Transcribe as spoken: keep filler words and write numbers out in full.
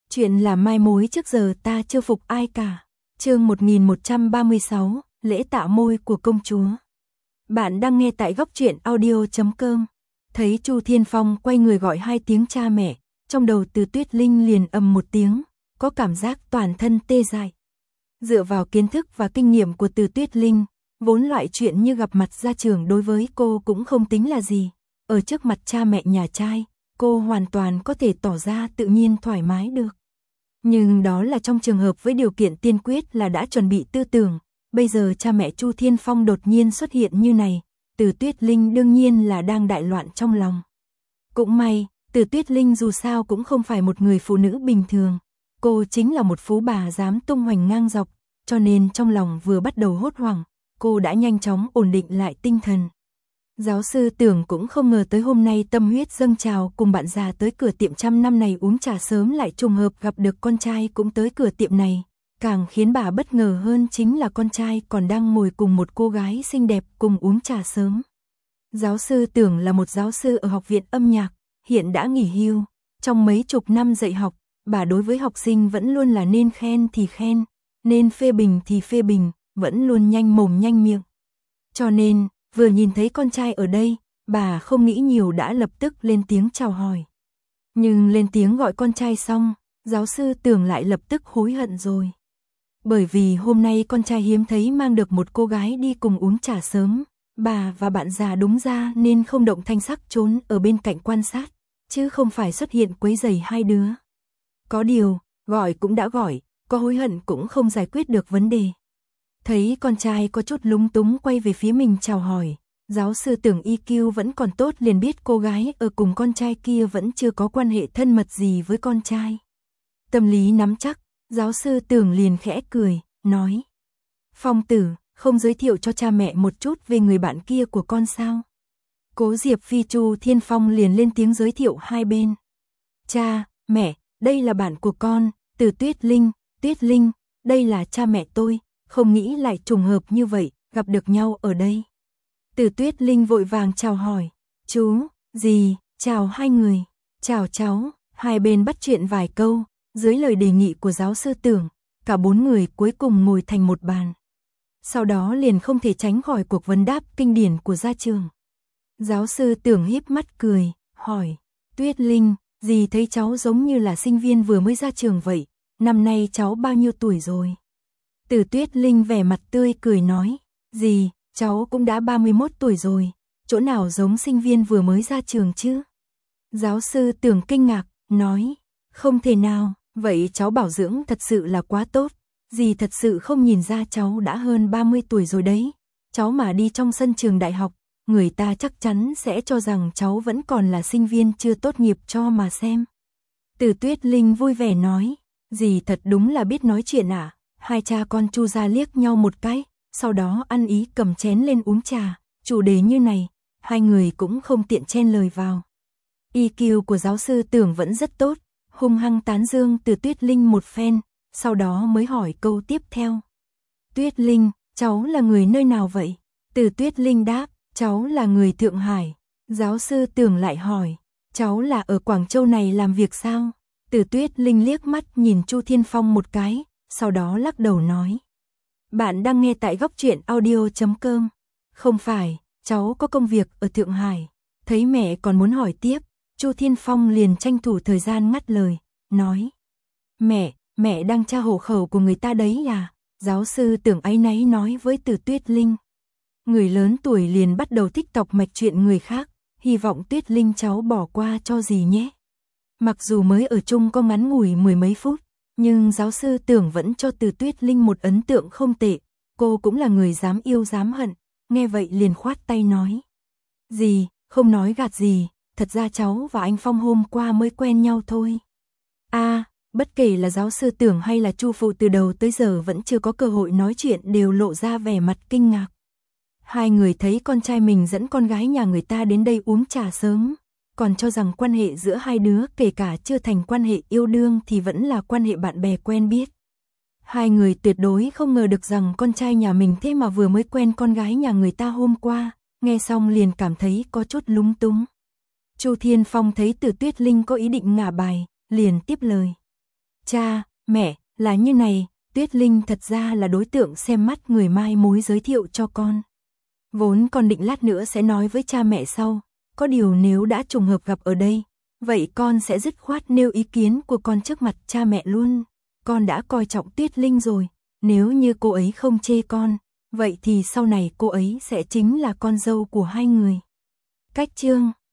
Chuyện là mai mối trước giờ ta chưa phục ai cả. Chương một nghìn một trăm ba mươi sáu, lễ tạ môi của công chúa. Bạn đang nghe tại góc truyện audio chấm com. Thấy Chu Thiên Phong quay người gọi hai tiếng cha mẹ, trong đầu Từ Tuyết Linh liền ầm một tiếng, có cảm giác toàn thân tê dại. Dựa vào kiến thức và kinh nghiệm của Từ Tuyết Linh, vốn loại chuyện như gặp mặt gia trưởng đối với cô cũng không tính là gì. Ở trước mặt cha mẹ nhà trai, cô hoàn toàn có thể tỏ ra tự nhiên thoải mái được. Nhưng đó là trong trường hợp với điều kiện tiên quyết là đã chuẩn bị tư tưởng. Bây giờ cha mẹ Chu Thiên Phong đột nhiên xuất hiện như này, Từ Tuyết Linh đương nhiên là đang đại loạn trong lòng. Cũng may, Từ Tuyết Linh dù sao cũng không phải một người phụ nữ bình thường. Cô chính là một phú bà dám tung hoành ngang dọc, cho nên trong lòng vừa bắt đầu hốt hoảng, cô đã nhanh chóng ổn định lại tinh thần. Giáo sư Tưởng cũng không ngờ tới hôm nay tâm huyết dâng trào cùng bạn già tới cửa tiệm trăm năm này uống trà sớm lại trùng hợp gặp được con trai cũng tới cửa tiệm này. Càng khiến bà bất ngờ hơn chính là con trai còn đang ngồi cùng một cô gái xinh đẹp cùng uống trà sớm. Giáo sư Tưởng là một giáo sư ở học viện âm nhạc, hiện đã nghỉ hưu. Trong mấy chục năm dạy học, bà đối với học sinh vẫn luôn là nên khen thì khen, nên phê bình thì phê bình, vẫn luôn nhanh mồm nhanh miệng. Cho nên, vừa nhìn thấy con trai ở đây, bà không nghĩ nhiều đã lập tức lên tiếng chào hỏi. Nhưng lên tiếng gọi con trai xong, giáo sư Tưởng lại lập tức hối hận rồi. Bởi vì hôm nay con trai hiếm thấy mang được một cô gái đi cùng uống trà sớm, bà và bạn già đúng ra nên không động thanh sắc trốn ở bên cạnh quan sát, chứ không phải xuất hiện quấy rầy hai đứa. Có điều, gọi cũng đã gọi, có hối hận cũng không giải quyết được vấn đề. Thấy con trai có chút lúng túng quay về phía mình chào hỏi, giáo sư Tưởng i kiu vẫn còn tốt liền biết cô gái ở cùng con trai kia vẫn chưa có quan hệ thân mật gì với con trai. Tâm lý nắm chắc, giáo sư Tưởng liền khẽ cười, nói: Phong tử, không giới thiệu cho cha mẹ một chút về người bạn kia của con sao? Cố Diệp Phi Chu Thiên Phong liền lên tiếng giới thiệu hai bên. Cha, mẹ, đây là bạn của con, Từ Tuyết Linh, Tuyết Linh, đây là cha mẹ tôi. Không nghĩ lại trùng hợp như vậy, gặp được nhau ở đây. Từ Tuyết Linh vội vàng chào hỏi, chú, dì, chào hai người, chào cháu, hai bên bắt chuyện vài câu, dưới lời đề nghị của giáo sư Tưởng, cả bốn người cuối cùng ngồi thành một bàn. Sau đó liền không thể tránh khỏi cuộc vấn đáp kinh điển của gia trường. Giáo sư Tưởng híp mắt cười, hỏi, Tuyết Linh, dì thấy cháu giống như là sinh viên vừa mới ra trường vậy, năm nay cháu bao nhiêu tuổi rồi? Từ Tuyết Linh vẻ mặt tươi cười nói, dì, cháu cũng đã ba mươi mốt tuổi rồi, chỗ nào giống sinh viên vừa mới ra trường chứ? Giáo sư Tưởng kinh ngạc, nói, không thể nào, vậy cháu bảo dưỡng thật sự là quá tốt, dì thật sự không nhìn ra cháu đã hơn ba mươi tuổi rồi đấy, cháu mà đi trong sân trường đại học, người ta chắc chắn sẽ cho rằng cháu vẫn còn là sinh viên chưa tốt nghiệp cho mà xem. Từ Tuyết Linh vui vẻ nói, dì thật đúng là biết nói chuyện ạ. À? Hai cha con Chu ra liếc nhau một cái, sau đó ăn ý cầm chén lên uống trà, chủ đề như này, hai người cũng không tiện chen lời vào. i kiu của giáo sư Tưởng vẫn rất tốt, hung hăng tán dương Từ Tuyết Linh một phen, sau đó mới hỏi câu tiếp theo. Tuyết Linh, cháu là người nơi nào vậy? Từ Tuyết Linh đáp, cháu là người Thượng Hải. Giáo sư Tưởng lại hỏi, cháu là ở Quảng Châu này làm việc sao? Từ Tuyết Linh liếc mắt nhìn Chu Thiên Phong một cái, sau đó lắc đầu nói. Bạn đang nghe tại góc truyện audio chấm com. Không phải, cháu có công việc ở Thượng Hải. Thấy mẹ còn muốn hỏi tiếp, Chu Thiên Phong liền tranh thủ thời gian ngắt lời, nói. Mẹ, mẹ đang tra hộ khẩu của người ta đấy à? Giáo sư Tưởng áy náy nói với Từ Tuyết Linh. Người lớn tuổi liền bắt đầu thích tọc mạch chuyện người khác, hy vọng Tuyết Linh cháu bỏ qua cho gì nhé. Mặc dù mới ở chung có ngắn ngủi mười mấy phút, nhưng giáo sư Tưởng vẫn cho Từ Tuyết Linh một ấn tượng không tệ, cô cũng là người dám yêu dám hận, nghe vậy liền khoát tay nói. Dì, không nói gạt gì, thật ra cháu và anh Phong hôm qua mới quen nhau thôi. A, à, bất kể là giáo sư Tưởng hay là Chu phụ từ đầu tới giờ vẫn chưa có cơ hội nói chuyện đều lộ ra vẻ mặt kinh ngạc. Hai người thấy con trai mình dẫn con gái nhà người ta đến đây uống trà sớm, còn cho rằng quan hệ giữa hai đứa kể cả chưa thành quan hệ yêu đương thì vẫn là quan hệ bạn bè quen biết. Hai người tuyệt đối không ngờ được rằng con trai nhà mình thế mà vừa mới quen con gái nhà người ta hôm qua, nghe xong liền cảm thấy có chút lúng túng. Chu Thiên Phong thấy Từ Tuyết Linh có ý định ngả bài, liền tiếp lời. Cha, mẹ, là như này, Tuyết Linh thật ra là đối tượng xem mắt người mai mối giới thiệu cho con. Vốn con định lát nữa sẽ nói với cha mẹ sau, có điều nếu đã trùng hợp gặp ở đây, vậy con sẽ dứt khoát nêu ý kiến của con trước mặt cha mẹ luôn. Con đã coi trọng Tuyết Linh rồi, nếu như cô ấy không chê con, vậy thì sau này cô ấy sẽ chính là con dâu của hai người. Cách chương